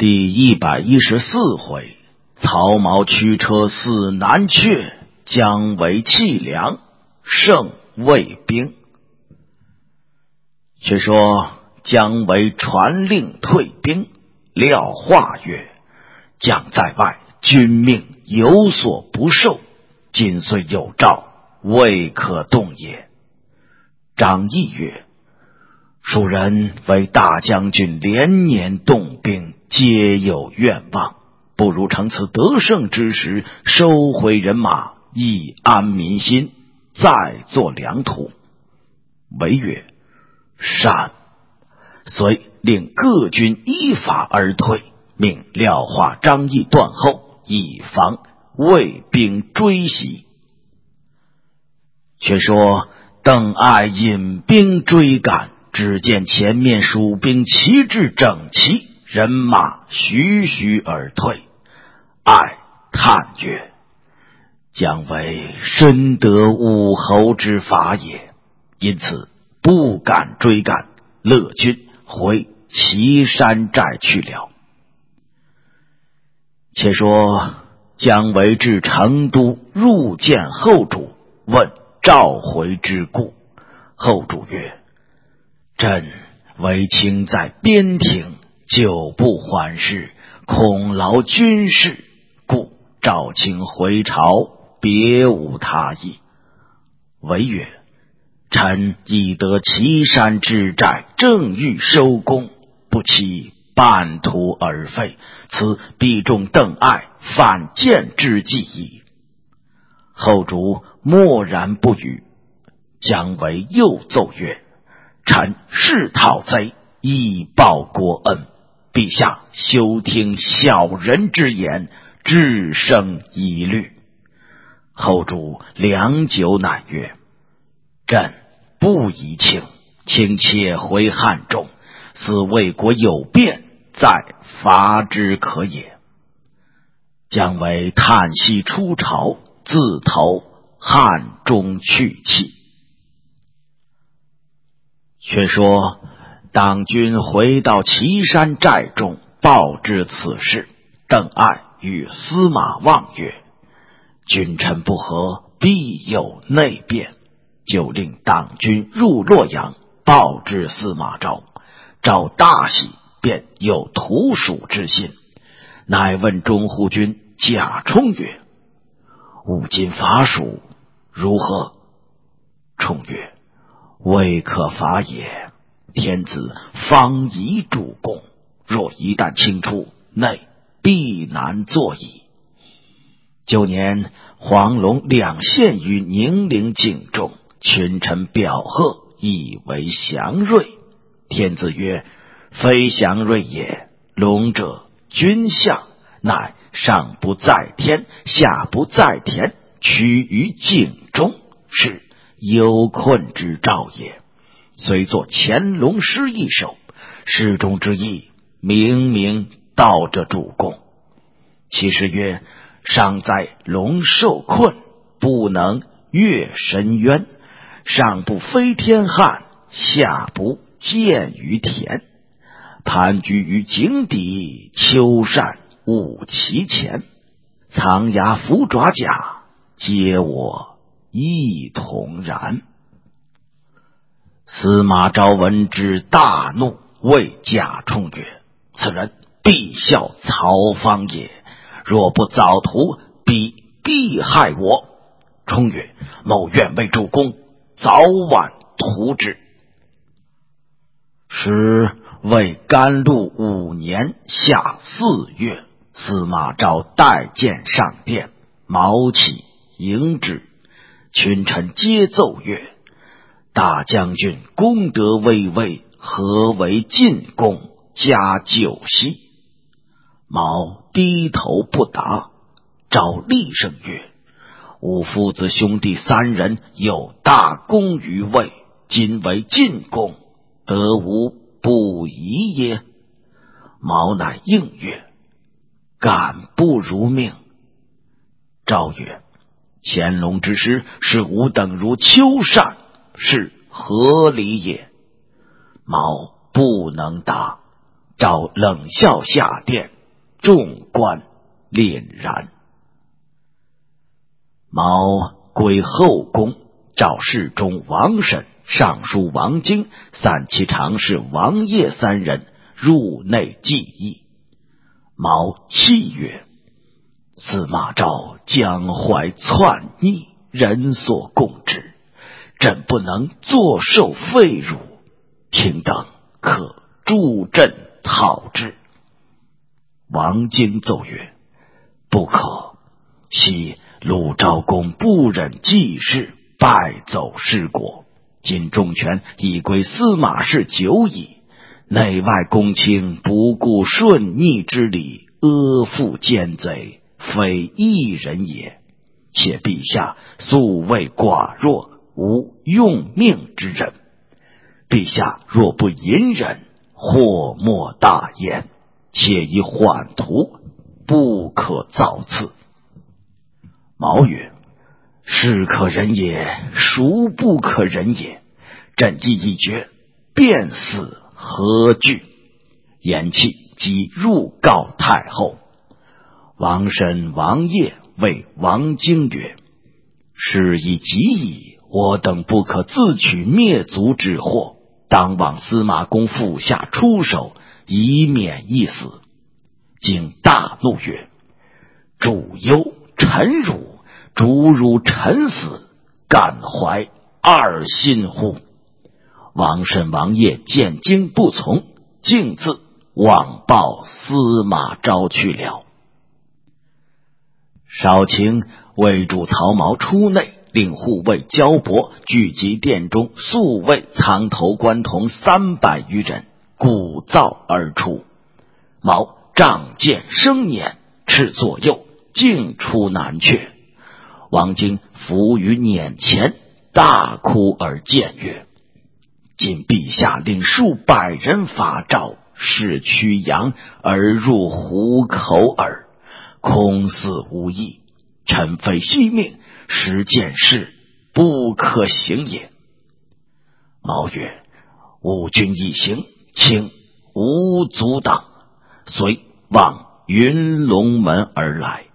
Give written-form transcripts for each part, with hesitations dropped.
第114回，曹髦驱车似南阙，姜维弃粮胜魏兵。却说姜维传令退兵，廖化曰：将在外，君命有所不受，今虽有诏，未可动也。张翼曰：蜀人为大将军连年动兵，皆有愿望，不如乘此得胜之时，收回人马，以安民心，再作良图。维曰：善。遂令各军依法而退，命廖化、张翼断后，以防魏兵追袭。却说邓艾引兵追赶，只见前面蜀兵旗帜整齐，人马徐徐而退。艾叹曰：姜维深得武侯之法也，因此不敢追赶，乐军回岐山寨去了。且说姜维至成都，入见后主，问召回之故。后主曰：朕为卿在边庭，久不还事，恐劳军事，故召卿回朝，别无他意。维曰：臣已得岐山之寨，正欲收功，不期半途而废，此必中邓艾反间之计矣。后主默然不语。姜维又奏曰：臣是讨贼，以报国恩，陛下休听小人之言，致生疑虑。后主良久，乃曰：朕不宜轻，请且回汉中，似魏国有变，再伐之可也。姜维叹息出朝，自投汉中去气。却说党军回到岐山寨中，报知此事。邓艾与司马望曰：君臣不和，必有内变，就令党军入洛阳，报知司马昭。昭大喜，便有图蜀之心，乃问中护军贾充曰：吾今伐蜀，如何？充曰：未可伐也，天子方以主公，若一旦清出，内必难作矣。旧年黄龙两县于宁陵境中，群臣表贺，以为祥瑞。天子曰：非祥瑞也，龙者君相，乃上不在天，下不在田，趋于境中，是忧困之兆也。虽作乾隆诗一首，诗中之意明明道着主公。其实曰：上在龙受困，不能越深渊，上不飞天汉，下不见于田，盘踞于井底，秋善勿其前，藏牙伏爪甲，皆我一同然。司马昭闻之大怒，谓贾充曰：此人必效曹芳也，若不早图，必害我。充曰：某愿为主公，早晚图之。时为甘露5年夏4月，司马昭带剑上殿，毛起迎之，群臣皆奏曰：大将军功德巍巍，何为进贡，加酒席？毛低头不答。昭厉声曰：吾父子兄弟3人有大功于魏，今为进贡，得无不疑耶？毛乃应曰：敢不如命。昭曰：乾隆之师，是吾等如秋善，是何理也？毛不能答。昭冷笑下殿， 众官凛然。毛归后宫，召侍中王审、尚书王经、散骑常侍王业三人入内计议。毛泣曰：司马昭江淮篡逆，人所共知，朕不能坐受废辱，卿等可助朕讨之。王经奏曰：不可，昔鲁昭公不忍济事，败走失国，今重权已归司马氏久矣，内外公卿不顾顺逆之理，阿附奸贼，非一人也。且陛下素为寡弱，无用命之人，陛下若不隐忍，祸莫大焉，且以缓图，不可造次。毛曰：是可忍也，孰不可忍也？朕意已决，便死何惧？言讫，即入告太后。王审、王业谓王经曰：事已急矣，我等不可自取灭族之祸，当往司马公府下出手，以免一死。经大怒曰：主忧臣辱，主辱臣死，敢怀二心乎？王审、王业见经不从，径自往报司马昭去了。少卿为主曹髦出内，令护卫焦伯聚集殿中宿卫藏头官童300余人，鼓噪而出。毛仗剑生辇，斥左右，径出南阙。王经伏于辇前，大哭而谏曰：今陛下令数百人伐赵，使驱羊而入虎口耳，空似无益，臣非惜命，实见事不可行也。毛曰：吾君一行，请无阻挡，遂往云龙门而来。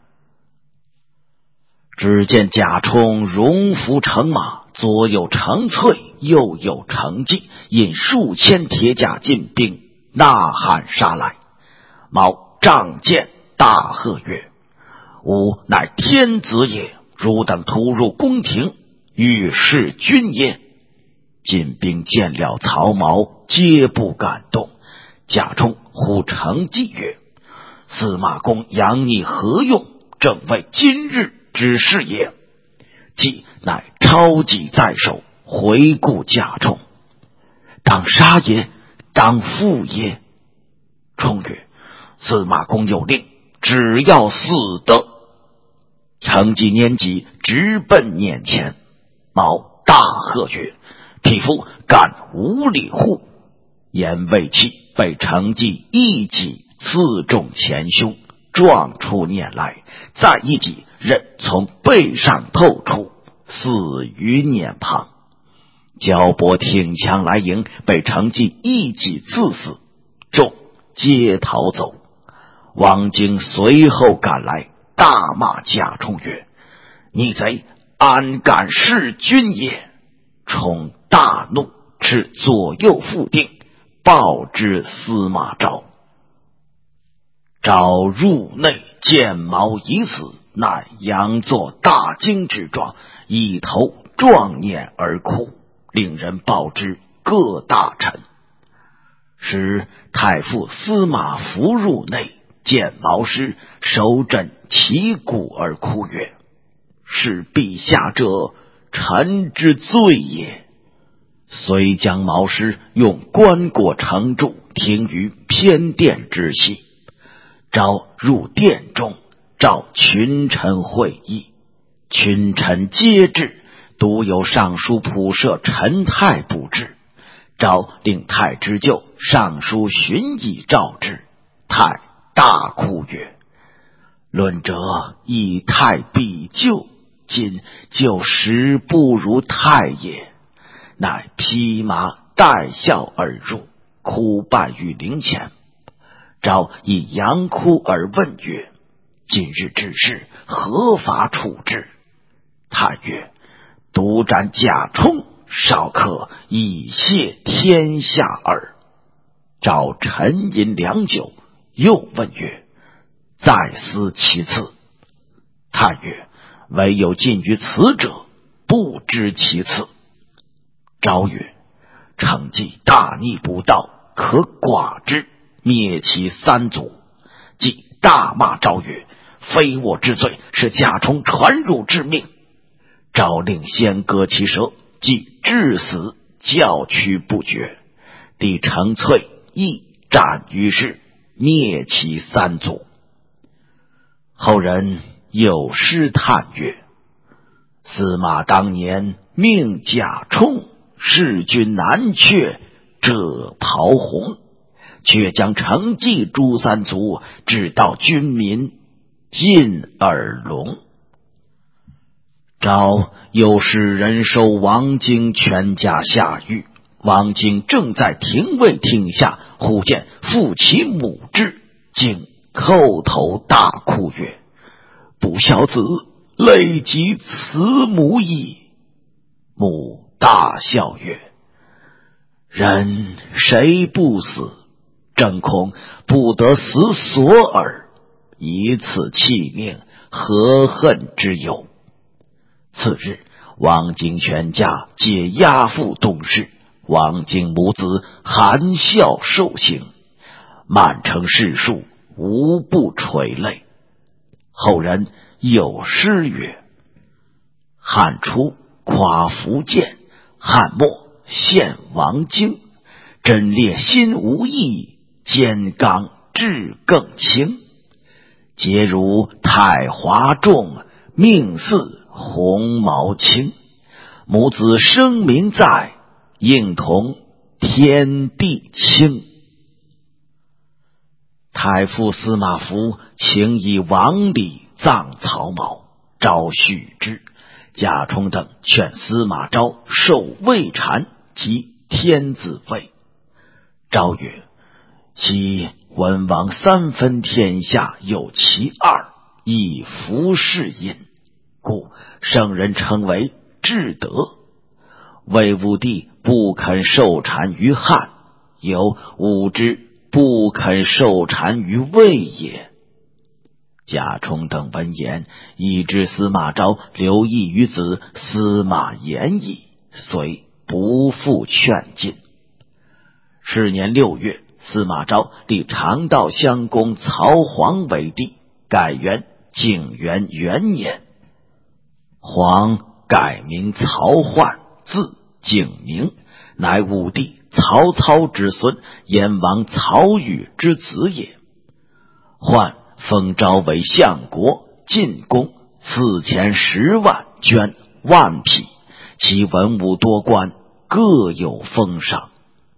只见贾充戎服乘马，左有程粹，右有程济，引数千铁甲进兵，呐喊杀来。毛仗剑大喝曰：吾乃天子也，汝等突入宫廷，欲弑君耶？进兵见了曹髦，皆不敢动。贾充呼程济曰：司马公养你何用？正为今日之事也。济乃抄戟在手，回顾贾充：当杀也，当负也？充曰：司马公有令，只要死的。程济拈戟直奔辇前。毛大喝曰：匹夫敢无礼乎？言未弃，被程济一戟刺中前胸，撞出辇来，再一戟刃从背上透出，死于辇旁。焦伯挺枪来迎，被程济一戟刺死，众皆逃走。王经随后赶来，大骂贾充曰：逆贼，安敢弑君也？充大怒，斥左右副定，报之司马昭。昭入内见毛已死，乃佯作大惊之状，一头撞辇而哭，令人报之各大臣。时太傅司马孚入内，见毛尸，手枕其骨而哭曰：是陛下者，臣之罪也。遂将毛尸用棺椁盛住，停于偏殿之西。昭入殿中，召群臣会议，群臣皆至，独有尚书仆射陈泰不至。昭令太之舅上书寻以召之。太大哭曰：论者以太必救，今就实不如太也。乃披麻戴孝而入，哭拜于灵前。 昭以扬哭而问曰：今日之事何法处置？叹曰：独斩贾充，少可以谢天下耳。昭沉吟良久，又问曰：再思其次。叹曰：唯有近于此者，不知其次。昭曰：承继大逆不道，可剐之，灭其三族。即大骂昭曰：非我之罪，是贾充传汝之命。昭令先割其舌，即致死，教驱不绝。帝乘淬亦斩于市，灭其三族。后人有诗叹曰：司马当年命贾充，弑君难却者袍红，却将承继诛三族，直到军民尽耳聋。昭又使人收王经全家下狱，王经正在廷尉厅下，忽见父其母至，竟叩头大哭曰：不孝子，累及慈母矣。母大笑曰：人谁不死？正恐不得死所耳，以此弃命，何恨之有？次日，王经全家皆押赴东市，王经母子含笑受刑，满城士庶无不垂泪。后人有诗曰：汉初夸福建，汉末献王经，贞烈心无异，坚刚志更轻。皆如太华重，命似鸿毛轻。母子声名在，应同天地清。太傅司马孚请以王礼葬曹髦，昭许之。贾充等劝司马昭受魏禅及天子位。昭曰：其文王三分天下有其二，以服是因，故圣人称为至德。魏武帝不肯受禅于汉，有吾之不肯受禅于魏也。贾充等闻言，已知司马昭留意于子司马炎矣，遂不复劝进。是年6月，司马昭立长道襄公曹皇为帝，改元景元元年。皇改名曹奂，字景明，乃武帝曹操之孙，燕王曹宇之子也。奂封昭为相国、进贡，赐钱10万，捐1匹，其文武多官，各有封赏。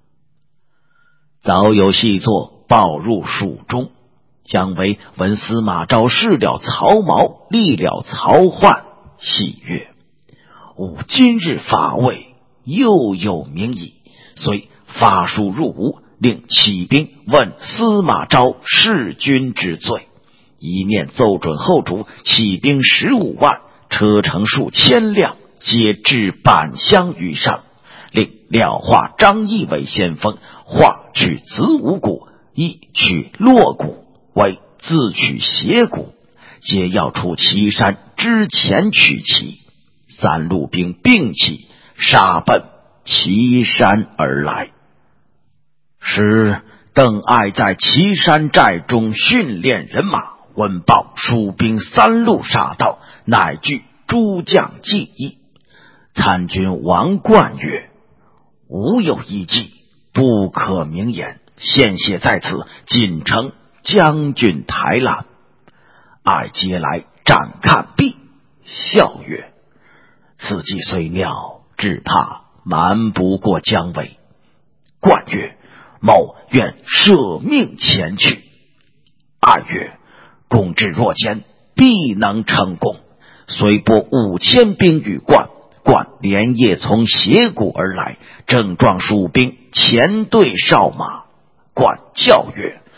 早有细作报入蜀中，姜维闻司马昭弑了曹髦，立了曹奂，喜悦。吾今日伐魏，又有名矣，遂发书入吴，令起兵问司马昭弑君之罪。一面奏准后主，起兵15万，车乘数千辆，皆置板箱于上，令廖化、张翼为先锋，化取子午谷，翼取洛谷，为自取斜谷，皆要出岐山之前取其。3路兵并起，杀奔岐山而来。时邓艾在岐山寨中训练人马，闻报蜀兵3路杀到，乃据诸将计议。参军王冠曰：吾有一计，不可明言，现写在此，仅称将军台览。艾接来展看毕，笑曰：此计虽妙，只怕瞒不过姜维。冠曰：某愿舍命前去。艾曰：公之若坚，必能成功。遂拨5000兵与冠，冠连夜从斜谷而来，正撞蜀兵前队哨马。冠叫曰：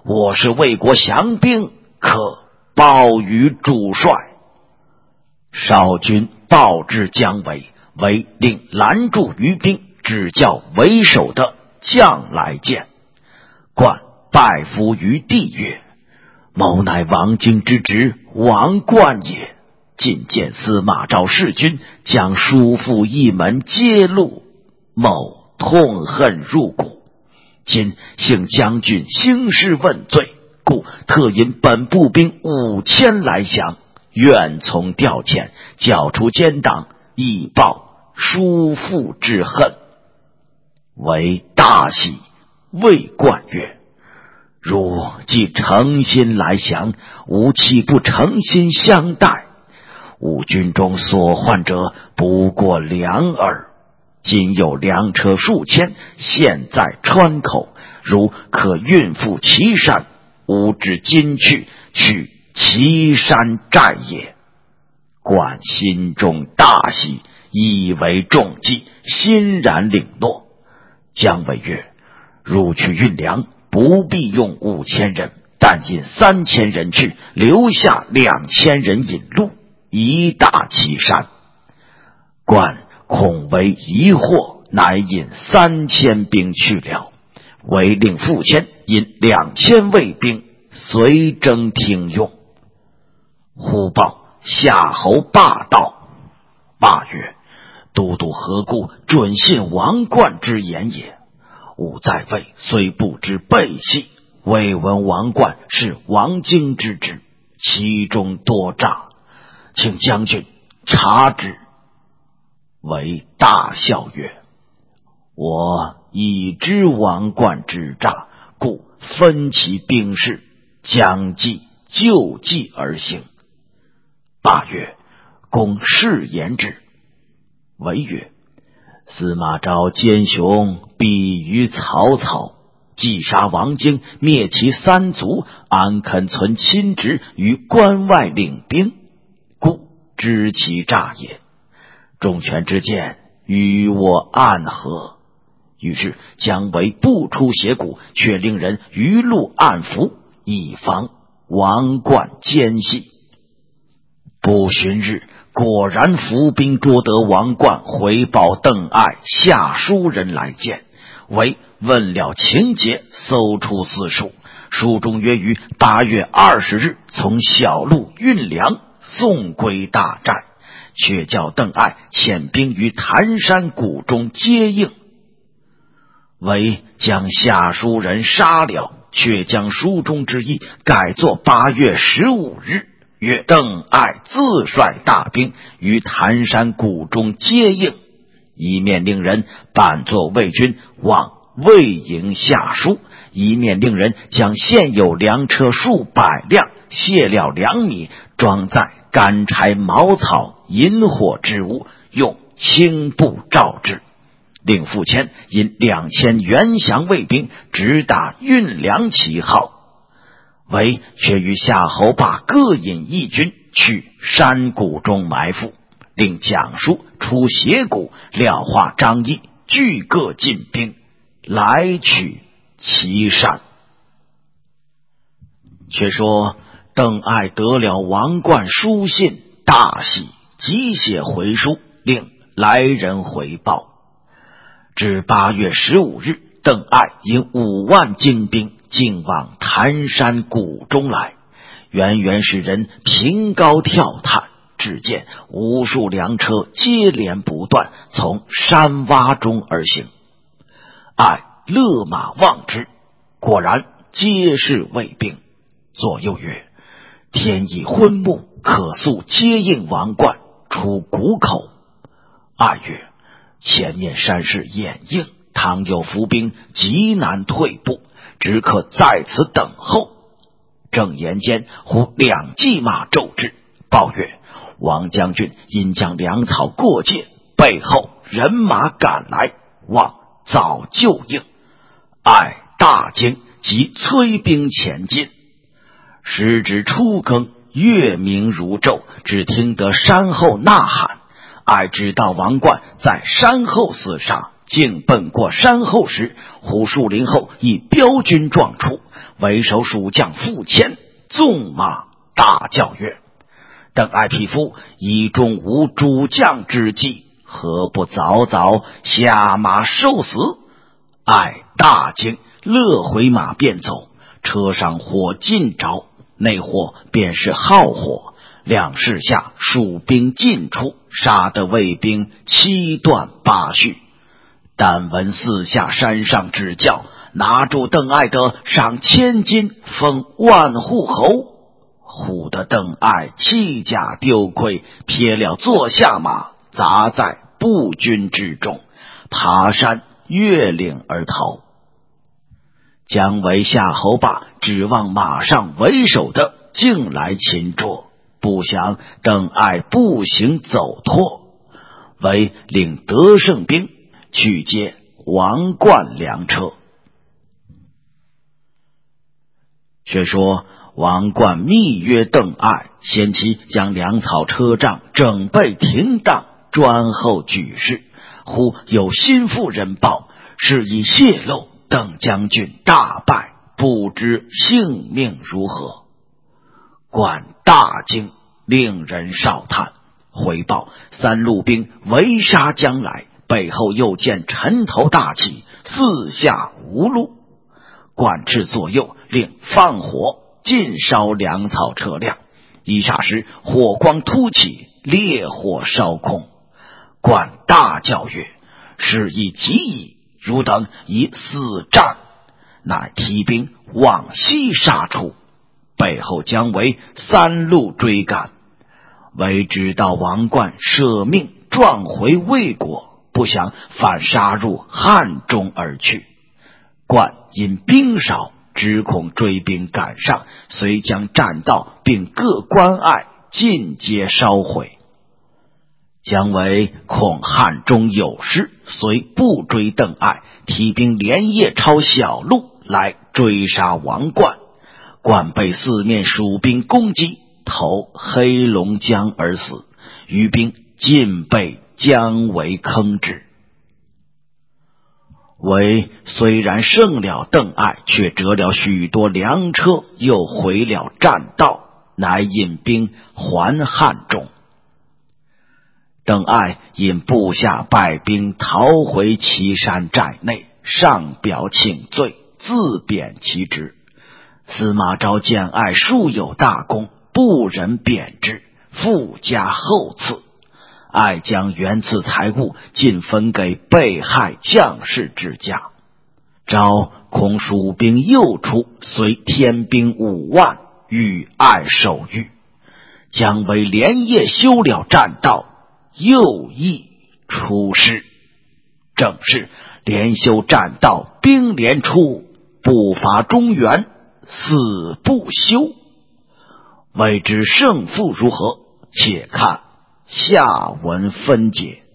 我是魏国降兵，可报于主帅。少军报至姜维，为令拦住余兵，只叫为首的将来见。冠拜伏于地曰：某乃王荆之侄王冠也。近见司马昭弑君，将叔父一门揭露，某痛恨入骨。今幸将军兴师问罪，故特引本部兵5000来降，愿从调遣，剿除奸党，以报叔父之恨。为大喜，谓冠曰：汝既诚心来降，吾岂不诚心相待？吾军中所患者不过粮耳，今有粮车数千，现在川口，如可运赴岐山，吾至今去岐山寨也。冠心中大喜，以为重计，欣然领诺。姜维曰：汝去运粮，不必用5000人，但引3000人去，留下2000人引路，以打岐山。冠恐为疑惑，乃引3000兵去了。为令傅谦引2000卫兵随征听用。忽报夏侯霸到。霸曰：都督何故准信王冠之言也？吾在位虽不知背细，未闻王冠是王荆之侄，其中多诈，请将军察之。为大笑曰：我已知王冠之诈，故分其兵士，将计就计而行。霸曰：公是言之。为曰：司马昭奸雄，比于曹操，既杀王荆，灭其3族，安肯存亲侄于关外领兵？故知其诈也。众权之见，与我暗合。于是姜维不出斜谷，却令人于路暗伏，以防王冠奸细。不旬日，果然伏兵捉得王冠，回报邓艾下书人来见。为问了情节，搜出四书，书中约于8月20日从小路运粮，送归大寨，却叫邓艾遣兵于谭山谷中接应。为将下书人杀了，却将书中之意改作8月15日，曰邓艾自率大兵于谭山谷中接应，一面令人扮作魏军往魏营下书，一面令人将现有粮车数百辆、卸料2米装载干柴、茅草、引火之物，用轻步召之。令傅谦引2000原降卫兵直打运粮旗号。为却与夏侯霸各引1军去山谷中埋伏，令蒋叔出斜谷廖化、张翼俱各进兵来取岐山。却说邓艾得了王冠书信，大喜，急写回书，令来人回报。至8月15日，邓艾引5万精兵竟往谭山谷中来，远使人凭高跳探，只见无数粮车接连不断从山洼中而行。艾勒马望之，果然皆是卫兵。左右曰：天已昏暮，可速接应王冠出谷口。艾曰：前面山势掩映，倘有伏兵，极难退步，只可在此等候。正言间，忽2骑马骤至，报曰：王将军因将粮草过界，背后人马赶来，望早就应。艾大惊，即催兵前进。时值初更，月明如昼，只听得山后呐喊。艾知道王冠在山后厮杀， 竟奔过山后时，忽树林后一彪军撞出，为首蜀将傅谦纵马大叫曰：邓艾匹夫以中无主将之计，何不早早下马受死？艾大惊，勒回马便走，车上火尽着，内火便是号火，两势下蜀兵尽出，杀得魏兵七断八续。但闻四下山上指教，拿住邓艾的赏1000金，封万户侯。唬得邓艾弃甲丢盔，撇了坐下马，砸在步军之中，爬山越岭而逃。姜维夏侯霸指望马上为首的竟来擒捉，不想邓艾步行走脱，为领得胜兵去接王冠粮车。却说王冠密约邓艾，先期将粮草车仗整备停当，专候举事。忽有心腹人报，事已泄露，邓将军大败，不知性命如何。冠大惊，令人哨探，回报3路兵围杀将来，背后又见尘头大起，四下无路。冠斥左右，令放火尽烧粮草车辆，一霎时火光突起，烈火烧空。冠大叫曰：事已急矣，汝等以死战！乃提兵往西杀出，背后姜维3路追赶。维知道王冠舍命撞回魏国，不想反杀入汉中而去。冠因兵少，只恐追兵赶上，遂将栈道并各关隘尽皆烧毁。姜维恐汉中有事，遂不追邓艾，提兵连夜抄小路来追杀王冠。冠被四面蜀兵攻击，投黑龙江而死，余兵尽被姜维坑之。维虽然胜了邓艾，却折了许多粮车，又毁了栈道，乃引兵还汉中。邓艾因部下败兵逃回岐山寨内，上表请罪，自贬其职。司马昭见艾素有大功，不忍贬之，附加厚赐。艾将原赐财物尽分给被害将士之家。昭恐蜀兵又出，遂添兵5万，与艾守御。姜维连夜修了栈道，又益出师。正是连修栈道，兵连出，不伐中原，死不休。未知胜负如何，且看下文分解。